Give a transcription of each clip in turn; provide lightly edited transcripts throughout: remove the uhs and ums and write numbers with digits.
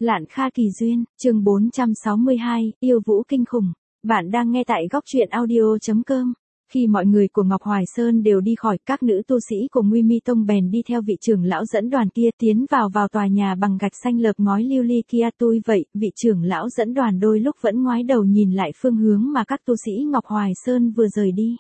Lạn Kha Kỳ Duyên, chương 462, yêu vũ kinh khủng. Bạn đang nghe tại góc truyện audio.com. Khi mọi người của Ngọc Hoài Sơn đều đi khỏi, các nữ tu sĩ của Nguy Mi Tông bèn đi theo vị trưởng lão dẫn đoàn kia tiến vào tòa nhà bằng gạch xanh lợp ngói lưu ly kia. Tuy vậy, vị trưởng lão dẫn đoàn đôi lúc vẫn ngoái đầu nhìn lại phương hướng mà các tu sĩ Ngọc Hoài Sơn vừa rời đi.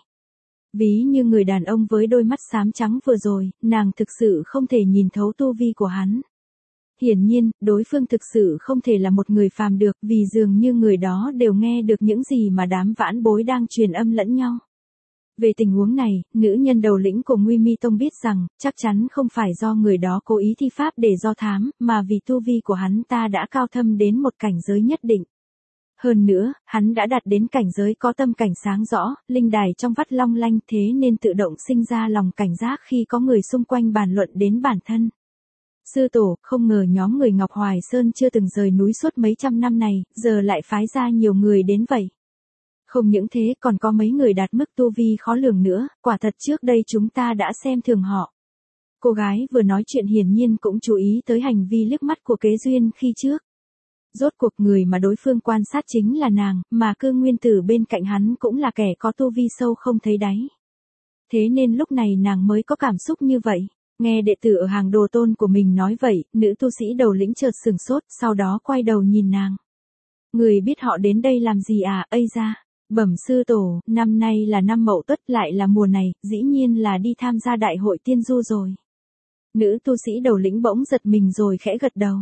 Ví như người đàn ông với đôi mắt xám trắng vừa rồi, nàng thực sự không thể nhìn thấu tu vi của hắn. Hiển nhiên, đối phương thực sự không thể là một người phàm được, vì dường như người đó đều nghe được những gì mà đám vãn bối đang truyền âm lẫn nhau. Về tình huống này, nữ nhân đầu lĩnh của Nguy Mi Tông biết rằng, chắc chắn không phải do người đó cố ý thi pháp để do thám, mà vì tu vi của hắn ta đã cao thâm đến một cảnh giới nhất định. Hơn nữa, hắn đã đạt đến cảnh giới có tâm cảnh sáng rõ, linh đài trong vắt long lanh, thế nên tự động sinh ra lòng cảnh giác khi có người xung quanh bàn luận đến bản thân. Sư tổ, không ngờ nhóm người Ngọc Hoài Sơn chưa từng rời núi suốt mấy trăm năm này, giờ lại phái ra nhiều người đến vậy. Không những thế, còn có mấy người đạt mức tu vi khó lường nữa, quả thật trước đây chúng ta đã xem thường họ. Cô gái vừa nói chuyện hiển nhiên cũng chú ý tới hành vi liếc mắt của Kế Duyên khi trước. Rốt cuộc người mà đối phương quan sát chính là nàng, mà Cư Nguyên Tử bên cạnh hắn cũng là kẻ có tu vi sâu không thấy đáy. Thế nên lúc này nàng mới có cảm xúc như vậy. Nghe đệ tử ở hàng đồ tôn của mình nói vậy, nữ tu sĩ đầu lĩnh chợt sừng sốt, sau đó quay đầu nhìn nàng. Người biết họ đến đây làm gì à, ây ra. Bẩm sư tổ, năm nay là năm Mậu Tuất, lại là mùa này, dĩ nhiên là đi tham gia đại hội tiên du rồi. Nữ tu sĩ đầu lĩnh bỗng giật mình rồi khẽ gật đầu.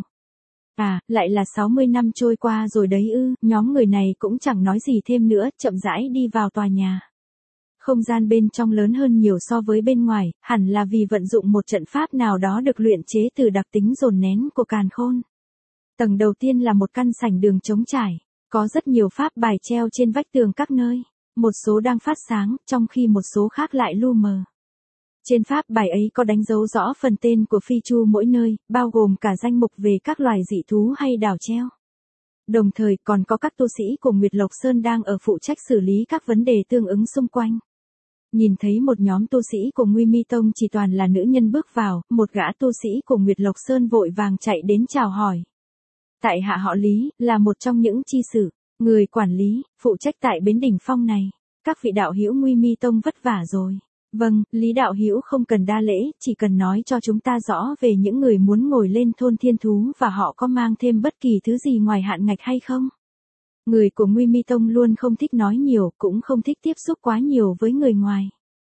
À, lại là 60 năm trôi qua rồi đấy ư. Nhóm người này cũng chẳng nói gì thêm nữa, chậm rãi đi vào tòa nhà. Không gian bên trong lớn hơn nhiều so với bên ngoài, hẳn là vì vận dụng một trận pháp nào đó được luyện chế từ đặc tính dồn nén của càn khôn. Tầng đầu tiên là một căn sảnh đường trống trải, có rất nhiều pháp bài treo trên vách tường các nơi, một số đang phát sáng, trong khi một số khác lại lu mờ. Trên pháp bài ấy có đánh dấu rõ phần tên của phi chu mỗi nơi, bao gồm cả danh mục về các loài dị thú hay đảo treo. Đồng thời còn có các tu sĩ của Nguyệt Lộc Sơn đang ở phụ trách xử lý các vấn đề tương ứng xung quanh. Nhìn thấy một nhóm tu sĩ của Nguy Mi Tông chỉ toàn là nữ nhân bước vào, một gã tu sĩ của Nguyệt Lộc Sơn vội vàng chạy đến chào hỏi. Tại hạ họ Lý, là một trong những chi sử, người quản lý, phụ trách tại bến đỉnh phong này. Các vị đạo hữu Nguy Mi Tông vất vả rồi. Vâng, Lý đạo hữu không cần đa lễ, chỉ cần nói cho chúng ta rõ về những người muốn ngồi lên thôn thiên thú và họ có mang thêm bất kỳ thứ gì ngoài hạn ngạch hay không. Người của Nguy Mi Tông luôn không thích nói nhiều, cũng không thích tiếp xúc quá nhiều với người ngoài.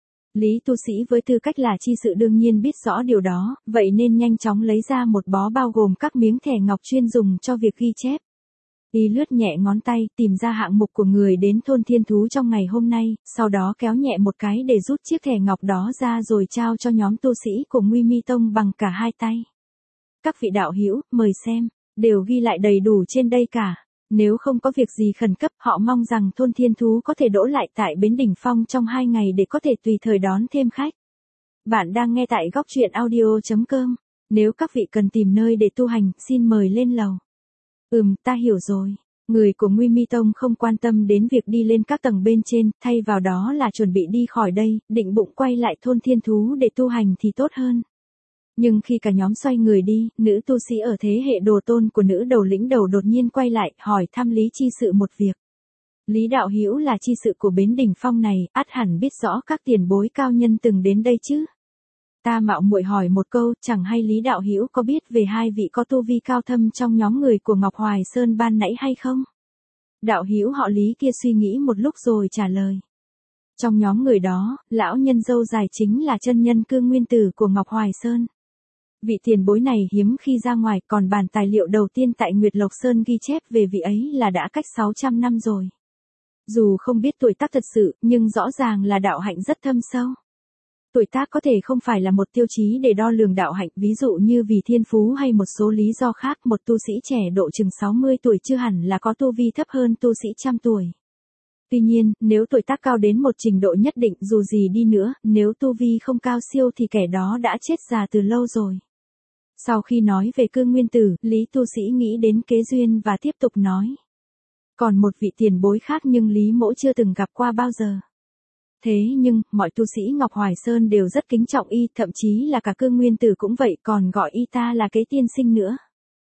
Lý tu sĩ với tư cách là chi sự đương nhiên biết rõ điều đó, vậy nên nhanh chóng lấy ra một bó bao gồm các miếng thẻ ngọc chuyên dùng cho việc ghi chép. Y lướt nhẹ ngón tay, tìm ra hạng mục của người đến thôn thiên thú trong ngày hôm nay, sau đó kéo nhẹ một cái để rút chiếc thẻ ngọc đó ra rồi trao cho nhóm tu sĩ của Nguy Mi Tông bằng cả hai tay. Các vị đạo hữu, mời xem, đều ghi lại đầy đủ trên đây cả. Nếu không có việc gì khẩn cấp, họ mong rằng thôn thiên thú có thể đỗ lại tại bến đỉnh phong trong 2 ngày để có thể tùy thời đón thêm khách. Bạn đang nghe tại góc truyện audio.com. Nếu các vị cần tìm nơi để tu hành, xin mời lên lầu. Ta hiểu rồi. Người của Nguy Mi Tông không quan tâm đến việc đi lên các tầng bên trên, thay vào đó là chuẩn bị đi khỏi đây, định bụng quay lại thôn thiên thú để tu hành thì tốt hơn. Nhưng khi cả nhóm xoay người đi, nữ tu sĩ ở thế hệ đồ tôn của nữ đầu lĩnh đầu đột nhiên quay lại, hỏi thăm Lý chi sự một việc. Lý đạo hữu là chi sự của bến đỉnh phong này, ắt hẳn biết rõ các tiền bối cao nhân từng đến đây chứ. Ta mạo muội hỏi một câu, chẳng hay Lý đạo hữu có biết về hai vị có tu vi cao thâm trong nhóm người của Ngọc Hoài Sơn ban nãy hay không? Đạo hữu họ Lý kia suy nghĩ một lúc rồi trả lời. Trong nhóm người đó, lão nhân râu dài chính là chân nhân Cư Nguyên Tử của Ngọc Hoài Sơn. Vị tiền bối này hiếm khi ra ngoài, còn bản tài liệu đầu tiên tại Nguyệt Lộc Sơn ghi chép về vị ấy là đã cách 600 năm rồi. Dù không biết tuổi tác thật sự, nhưng rõ ràng là đạo hạnh rất thâm sâu. Tuổi tác có thể không phải là một tiêu chí để đo lường đạo hạnh, ví dụ như vì thiên phú hay một số lý do khác, một tu sĩ trẻ độ chừng 60 tuổi chưa hẳn là có tu vi thấp hơn tu sĩ trăm tuổi. Tuy nhiên, nếu tuổi tác cao đến một trình độ nhất định, dù gì đi nữa, nếu tu vi không cao siêu thì kẻ đó đã chết già từ lâu rồi. Sau khi nói về Cư Nguyên Tử, Lý tu sĩ nghĩ đến Kế Duyên và tiếp tục nói. Còn một vị tiền bối khác nhưng Lý mỗ chưa từng gặp qua bao giờ. Thế nhưng, mọi tu sĩ Ngọc Hoài Sơn đều rất kính trọng y, thậm chí là cả Cư Nguyên Tử cũng vậy, còn gọi y ta là Kế tiên sinh nữa.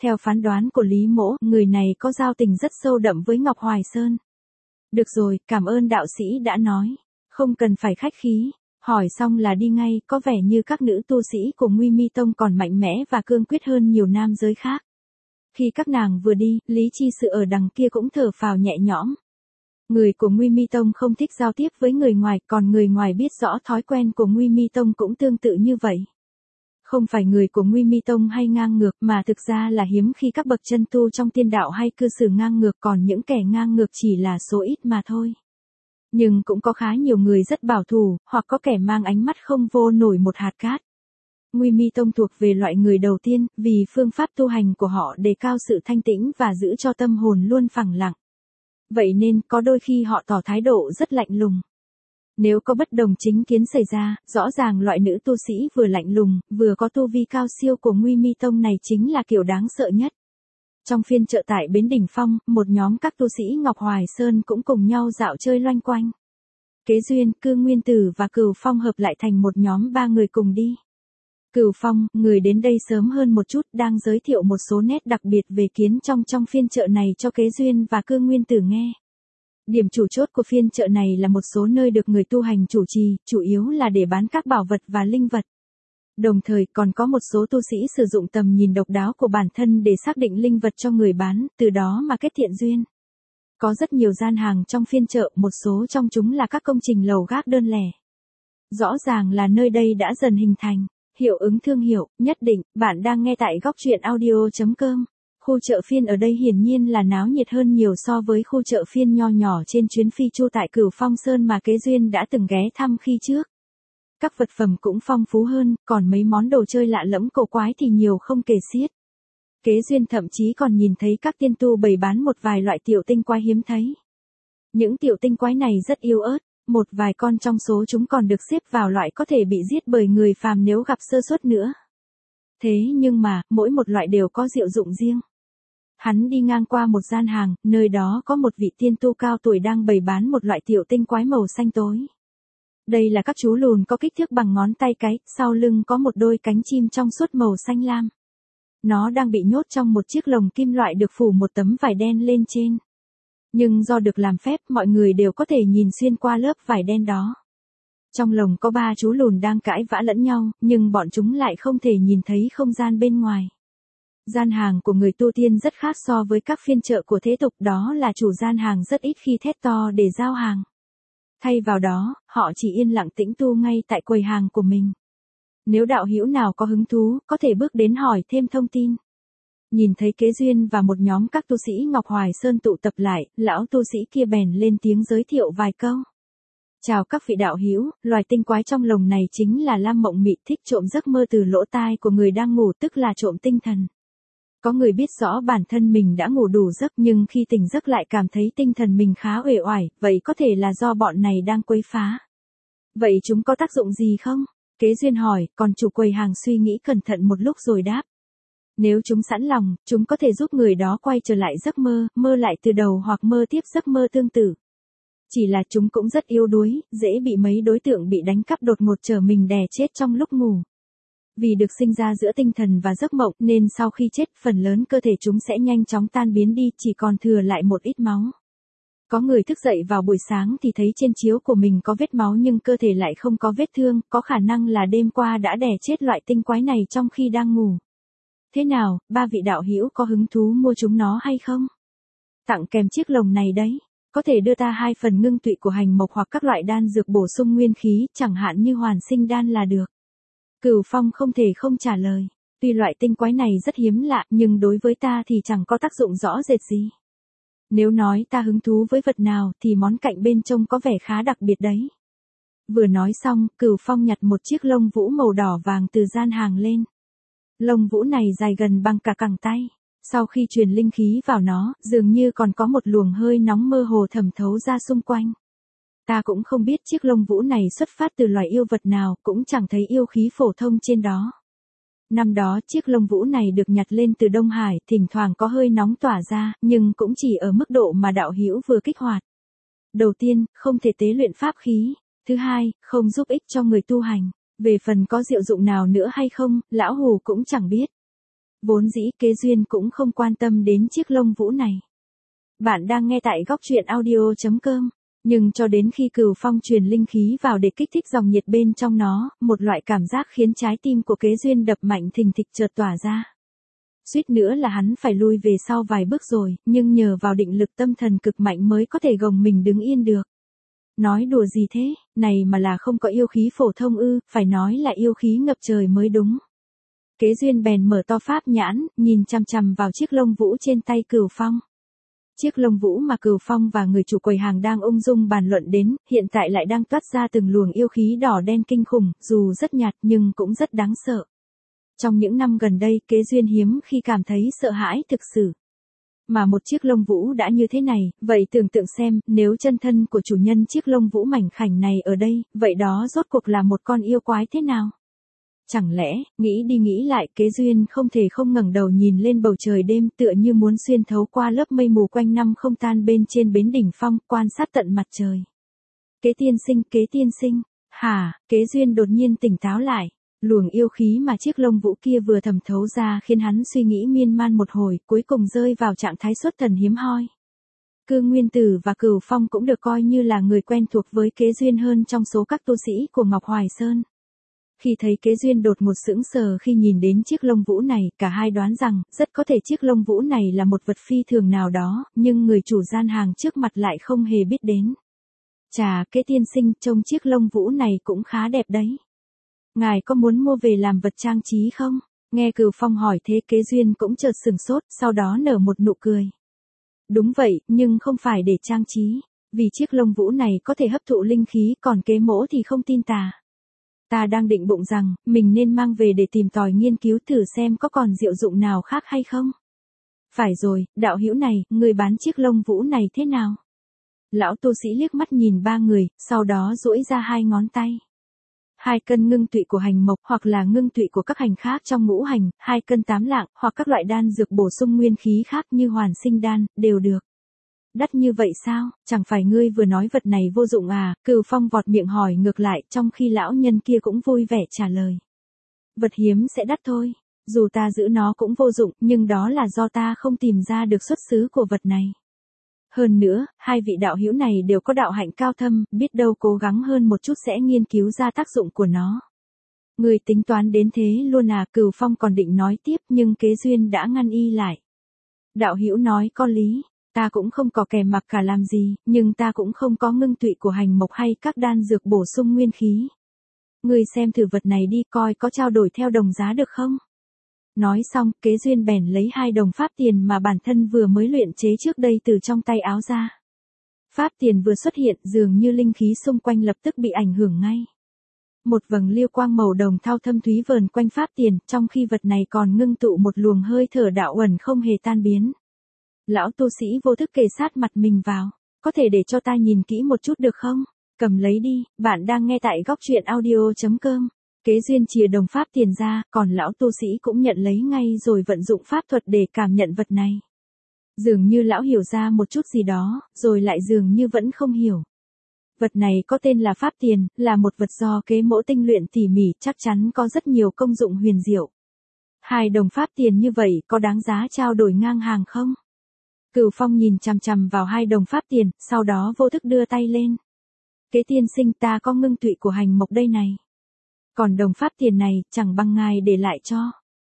Theo phán đoán của Lý Mỗ, người này có giao tình rất sâu đậm với Ngọc Hoài Sơn. Được rồi, cảm ơn đạo sĩ đã nói. Không cần phải khách khí. Hỏi xong là đi ngay, có vẻ như các nữ tu sĩ của Nguy Mi Tông còn mạnh mẽ và cương quyết hơn nhiều nam giới khác. Khi các nàng vừa đi, Lý Chi Sự ở đằng kia cũng thở phào nhẹ nhõm. Người của Nguy Mi Tông không thích giao tiếp với người ngoài, còn người ngoài biết rõ thói quen của Nguy Mi Tông cũng tương tự như vậy. Không phải người của Nguy Mi Tông hay ngang ngược, mà thực ra là hiếm khi các bậc chân tu trong tiên đạo hay cư xử ngang ngược, còn những kẻ ngang ngược chỉ là số ít mà thôi. Nhưng cũng có khá nhiều người rất bảo thủ, hoặc có kẻ mang ánh mắt không vô nổi một hạt cát. Nguy Mi Tông thuộc về loại người đầu tiên, vì phương pháp tu hành của họ đề cao sự thanh tĩnh và giữ cho tâm hồn luôn phẳng lặng. Vậy nên, có đôi khi họ tỏ thái độ rất lạnh lùng. Nếu có bất đồng chính kiến xảy ra, rõ ràng loại nữ tu sĩ vừa lạnh lùng, vừa có tu vi cao siêu của Nguy Mi Tông này chính là kiểu đáng sợ nhất. Trong phiên chợ tại Bến Đỉnh Phong, một nhóm các tu sĩ Ngọc Hoài Sơn cũng cùng nhau dạo chơi loanh quanh. Kế Duyên, Cư Nguyên Tử và Cửu Phong hợp lại thành một nhóm 3 người cùng đi. Cửu Phong, người đến đây sớm hơn một chút, đang giới thiệu một số nét đặc biệt về kiến trong phiên chợ này cho Kế Duyên và Cư Nguyên Tử nghe. Điểm chủ chốt của phiên chợ này là một số nơi được người tu hành chủ trì, chủ yếu là để bán các bảo vật và linh vật. Đồng thời còn có một số tu sĩ sử dụng tầm nhìn độc đáo của bản thân để xác định linh vật cho người bán, từ đó mà kết thiện duyên. Có rất nhiều gian hàng trong phiên chợ, một số trong chúng là các công trình lầu gác đơn lẻ. Rõ ràng là nơi đây đã dần hình thành hiệu ứng thương hiệu, nhất định. Bạn đang nghe tại góc truyện audio.com. Khu chợ phiên ở đây hiển nhiên là náo nhiệt hơn nhiều so với khu chợ phiên nho nhỏ trên chuyến phi chu tại Cửu Phong Sơn mà Kế Duyên đã từng ghé thăm khi trước. Các vật phẩm cũng phong phú hơn, còn mấy món đồ chơi lạ lẫm cổ quái thì nhiều không kể xiết. Kế Duyên thậm chí còn nhìn thấy các tiên tu bày bán một vài loại tiểu tinh quái hiếm thấy. Những tiểu tinh quái này rất yếu ớt, một vài con trong số chúng còn được xếp vào loại có thể bị giết bởi người phàm nếu gặp sơ suất nữa. Thế nhưng mà, mỗi một loại đều có diệu dụng riêng. Hắn đi ngang qua một gian hàng, nơi đó có một vị tiên tu cao tuổi đang bày bán một loại tiểu tinh quái màu xanh tối. Đây là các chú lùn có kích thước bằng ngón tay cái, sau lưng có một đôi cánh chim trong suốt màu xanh lam. Nó đang bị nhốt trong một chiếc lồng kim loại được phủ một tấm vải đen lên trên. Nhưng do được làm phép, mọi người đều có thể nhìn xuyên qua lớp vải đen đó. Trong lồng có 3 chú lùn đang cãi vã lẫn nhau, nhưng bọn chúng lại không thể nhìn thấy không gian bên ngoài. Gian hàng của người tu tiên rất khác so với các phiên chợ của thế tục, đó là chủ gian hàng rất ít khi thét to để giao hàng. Thay vào đó, họ chỉ yên lặng tĩnh tu ngay tại quầy hàng của mình. Nếu đạo hữu nào có hứng thú, có thể bước đến hỏi thêm thông tin. Nhìn thấy Kế Duyên và một nhóm các tu sĩ Ngọc Hoài Sơn tụ tập lại, lão tu sĩ kia bèn lên tiếng giới thiệu vài câu. Chào các vị đạo hữu, loài tinh quái trong lồng này chính là Lam Mộng Mị, thích trộm giấc mơ từ lỗ tai của người đang ngủ, tức là trộm tinh thần. Có người biết rõ bản thân mình đã ngủ đủ giấc nhưng khi tỉnh giấc lại cảm thấy tinh thần mình khá uể oải, vậy có thể là do bọn này đang quấy phá. Vậy chúng có tác dụng gì không? Kế Duyên hỏi, còn chủ quầy hàng suy nghĩ cẩn thận một lúc rồi đáp. Nếu chúng sẵn lòng, chúng có thể giúp người đó quay trở lại giấc mơ, mơ lại từ đầu hoặc mơ tiếp giấc mơ tương tự. Chỉ là chúng cũng rất yếu đuối, dễ bị mấy đối tượng bị đánh cắp đột ngột trở mình đè chết trong lúc ngủ. Vì được sinh ra giữa tinh thần và giấc mộng nên sau khi chết, phần lớn cơ thể chúng sẽ nhanh chóng tan biến đi, chỉ còn thừa lại một ít máu. Có người thức dậy vào buổi sáng thì thấy trên chiếu của mình có vết máu nhưng cơ thể lại không có vết thương, có khả năng là đêm qua đã đè chết loại tinh quái này trong khi đang ngủ. Thế nào, 3 vị đạo hữu có hứng thú mua chúng nó hay không? Tặng kèm chiếc lồng này đấy. Có thể đưa ta 2 phần ngưng tụy của hành mộc hoặc các loại đan dược bổ sung nguyên khí, chẳng hạn như hoàn sinh đan là được. Cửu Phong không thể không trả lời. Tuy loại tinh quái này rất hiếm lạ, nhưng đối với ta thì chẳng có tác dụng rõ rệt gì. Nếu nói ta hứng thú với vật nào thì món cạnh bên trông có vẻ khá đặc biệt đấy. Vừa nói xong, Cửu Phong nhặt một chiếc lông vũ màu đỏ vàng từ gian hàng lên. Lông vũ này dài gần bằng cả cẳng tay. Sau khi truyền linh khí vào nó, dường như còn có một luồng hơi nóng mơ hồ thẩm thấu ra xung quanh. Ta cũng không biết chiếc lông vũ này xuất phát từ loài yêu vật nào, cũng chẳng thấy yêu khí phổ thông trên đó. Năm đó chiếc lông vũ này được nhặt lên từ Đông Hải, thỉnh thoảng có hơi nóng tỏa ra, nhưng cũng chỉ ở mức độ mà đạo hữu vừa kích hoạt. Đầu tiên, không thể tế luyện pháp khí. Thứ hai, không giúp ích cho người tu hành. Về phần có diệu dụng nào nữa hay không, lão hù cũng chẳng biết. Vốn dĩ Kế Duyên cũng không quan tâm đến chiếc lông vũ này. Bạn đang nghe tại góc truyện audio.com. Nhưng cho đến khi Cửu Phong truyền linh khí vào để kích thích dòng nhiệt bên trong nó, một loại cảm giác khiến trái tim của Kế Duyên đập mạnh thình thịch chợt tỏa ra. Suýt nữa là hắn phải lui về sau vài bước rồi, nhưng nhờ vào định lực tâm thần cực mạnh mới có thể gồng mình đứng yên được. Nói đùa gì thế, này mà là không có yêu khí phổ thông ư, phải nói là yêu khí ngập trời mới đúng. Kế Duyên bèn mở to pháp nhãn, nhìn chằm chằm vào chiếc lông vũ trên tay Cửu Phong. Chiếc lông vũ mà Cửu Phong và người chủ quầy hàng đang ung dung bàn luận đến, hiện tại lại đang toát ra từng luồng yêu khí đỏ đen kinh khủng, dù rất nhạt nhưng cũng rất đáng sợ. Trong những năm gần đây, Kế Duyên hiếm khi cảm thấy sợ hãi thực sự. Mà một chiếc lông vũ đã như thế này, vậy tưởng tượng xem, nếu chân thân của chủ nhân chiếc lông vũ mảnh khảnh này ở đây, vậy đó rốt cuộc là một con yêu quái thế nào? Chẳng lẽ, nghĩ đi nghĩ lại, Kế Duyên không thể không ngẩng đầu nhìn lên bầu trời đêm tựa như muốn xuyên thấu qua lớp mây mù quanh năm không tan bên trên bến đỉnh phong, quan sát tận mặt trời. Kế tiên sinh, hả, Kế Duyên đột nhiên tỉnh táo lại. Luồng yêu khí mà chiếc lông vũ kia vừa thẩm thấu ra khiến hắn suy nghĩ miên man một hồi, cuối cùng rơi vào trạng thái xuất thần hiếm hoi. Cương Nguyên Tử và Cửu Phong cũng được coi như là người quen thuộc với Kế Duyên hơn trong số các tu sĩ của Ngọc Hoài Sơn. Khi thấy Kế Duyên đột ngột sững sờ khi nhìn đến chiếc lông vũ này, cả hai đoán rằng, rất có thể chiếc lông vũ này là một vật phi thường nào đó, nhưng người chủ gian hàng trước mặt lại không hề biết đến. Chà, Kế tiên sinh, trông chiếc lông vũ này cũng khá đẹp đấy. Ngài có muốn mua về làm vật trang trí không? Nghe Cửu Phong hỏi thế, Kế Duyên cũng chợt sửng sốt, sau đó nở một nụ cười. Đúng vậy, nhưng không phải để trang trí, vì chiếc lông vũ này có thể hấp thụ linh khí, còn Kế mỗ thì không tin tà. Ta đang định bụng rằng, mình nên mang về để tìm tòi nghiên cứu thử xem có còn diệu dụng nào khác hay không. Phải rồi, đạo hữu này, người bán chiếc lông vũ này thế nào? Lão tu sĩ liếc mắt nhìn ba người, sau đó duỗi ra hai ngón tay. 2 cân ngưng tụy của hành mộc hoặc là ngưng tụy của các hành khác trong ngũ hành, 2 cân tám lạng hoặc các loại đan dược bổ sung nguyên khí khác như hoàn sinh đan, đều được. Đắt như vậy sao, chẳng phải ngươi vừa nói vật này vô dụng à? Cửu Phong vọt miệng hỏi ngược lại, trong khi lão nhân kia cũng vui vẻ trả lời. Vật hiếm sẽ đắt thôi, dù ta giữ nó cũng vô dụng, nhưng đó là do ta không tìm ra được xuất xứ của vật này. Hơn nữa, hai vị đạo hữu này đều có đạo hạnh cao thâm, biết đâu cố gắng hơn một chút sẽ nghiên cứu ra tác dụng của nó. Người tính toán đến thế luôn à? Cửu Phong còn định nói tiếp nhưng Kế Duyên đã ngăn y lại. Đạo hữu nói có lý, ta cũng không có kẻ mặc cả làm gì, nhưng ta cũng không có ngưng tụy của hành mộc hay các đan dược bổ sung nguyên khí. Người xem thử vật này đi, coi có trao đổi theo đồng giá được không? Nói xong, Kế Duyên bèn lấy 2 đồng pháp tiền mà bản thân vừa mới luyện chế trước đây từ trong tay áo ra. Pháp tiền vừa xuất hiện, dường như linh khí xung quanh lập tức bị ảnh hưởng ngay. Một vầng liêu quang màu đồng thau thâm thúy vờn quanh pháp tiền, trong khi vật này còn ngưng tụ một luồng hơi thở đạo ẩn không hề tan biến. Lão tu sĩ vô thức kề sát mặt mình vào. Có thể để cho ta nhìn kỹ một chút được không? Cầm lấy đi, bạn đang nghe tại góc truyện audio.com. Kế Duyên chìa đồng pháp tiền ra, còn lão tu sĩ cũng nhận lấy ngay rồi vận dụng pháp thuật để cảm nhận vật này. Dường như lão hiểu ra một chút gì đó, rồi lại dường như vẫn không hiểu. Vật này có tên là pháp tiền, là một vật do Kế mỗ tinh luyện tỉ mỉ, chắc chắn có rất nhiều công dụng huyền diệu. 2 đồng pháp tiền như vậy có đáng giá trao đổi ngang hàng không? Cửu Phong nhìn chằm chằm vào 2 đồng pháp tiền, sau đó vô thức đưa tay lên. Kế tiên sinh, ta có ngưng tụy của hành mộc đây này. Còn đồng pháp tiền này, chẳng bằng ngài để lại cho.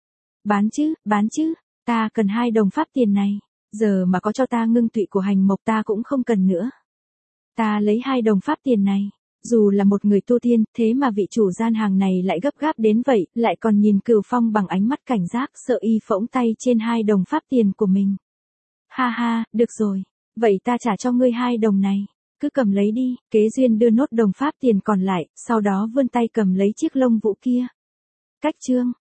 Bán chứ, ta cần 2 đồng pháp tiền này. Giờ mà có cho ta ngưng tụy của hành mộc ta cũng không cần nữa. Ta lấy 2 đồng pháp tiền này. Dù là một người tu tiên, thế mà vị chủ gian hàng này lại gấp gáp đến vậy, lại còn nhìn Cửu Phong bằng ánh mắt cảnh giác, sợ y phỗng tay trên 2 đồng pháp tiền của mình. Ha ha, được rồi. Vậy ta trả cho ngươi 2 đồng này. Cứ cầm lấy đi. Kế Duyên đưa nốt đồng pháp tiền còn lại, sau đó vươn tay cầm lấy chiếc lông vũ kia. Cách chương.